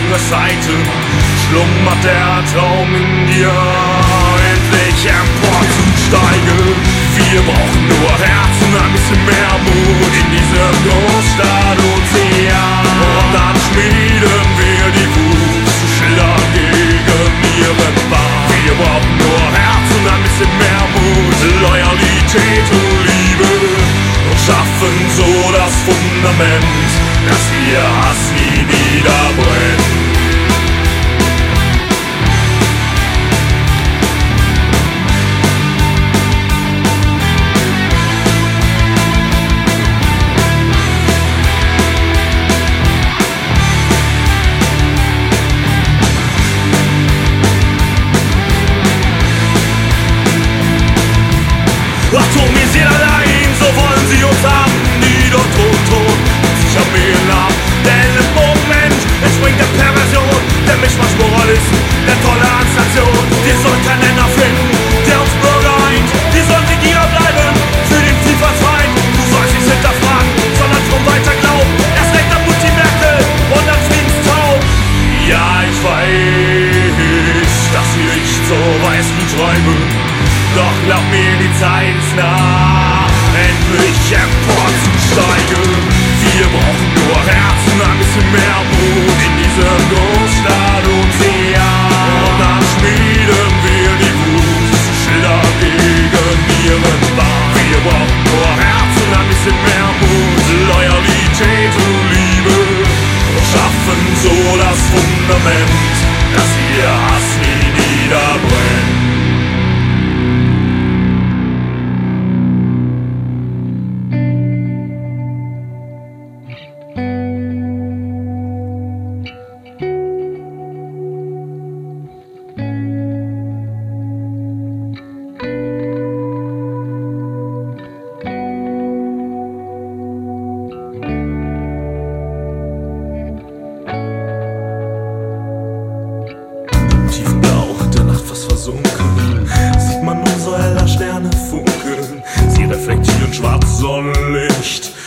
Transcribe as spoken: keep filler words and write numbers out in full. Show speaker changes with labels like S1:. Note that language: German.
S1: andere Seite schlummert der Traum in dir, endlich emporzusteigen. Wir brauchen nur Herzen, ein bisschen mehr Mut in diesem Großstadt-Ozean. Und dann schmieden wir die Wut zu Schildern gegen ihren Bahn. Wir brauchen nur Herzen, ein bisschen mehr Mut, Loyalität und Liebe und schaffen so das Fundament, dass ihr Hass nie niederbrennt. Atomisiert allein, so wollen sie uns haben, nieder, tot, tot, sich am Mehl ab. Denn im Moment entspringt der Perversion, der Mischmasch-Moralisten, der Toleranznation. Wir sollen keinen Nenner finden, der uns Bürger eint. Wir sollen Regierer bleiben, für den Vielfaltsfeind. Du sollst nicht hinterfragen, sondern drum weiter glauben. Erst recht an Mutti Merkel und an Friedenstaub. Ja, ich weiß, dass ihr nicht so weiß wie Träume. Doch glaub mir, die Zeit ist nah, endlich emporzusteigen. Wir brauchen nur Herzen, ein bisschen mehr Mut in diesem Großstadt-Ozean. Und dann schmieden wir die Wut zu Schildern gegen ihren Bahn. Wir brauchen nur Herzen, ein bisschen mehr Mut, Loyalität und Liebe und schaffen so das Fundament, dass ihr Hass nie niederbrennt. Sieht man unser heller Sterne funkeln, sie reflektieren schwarzes Sonnenlicht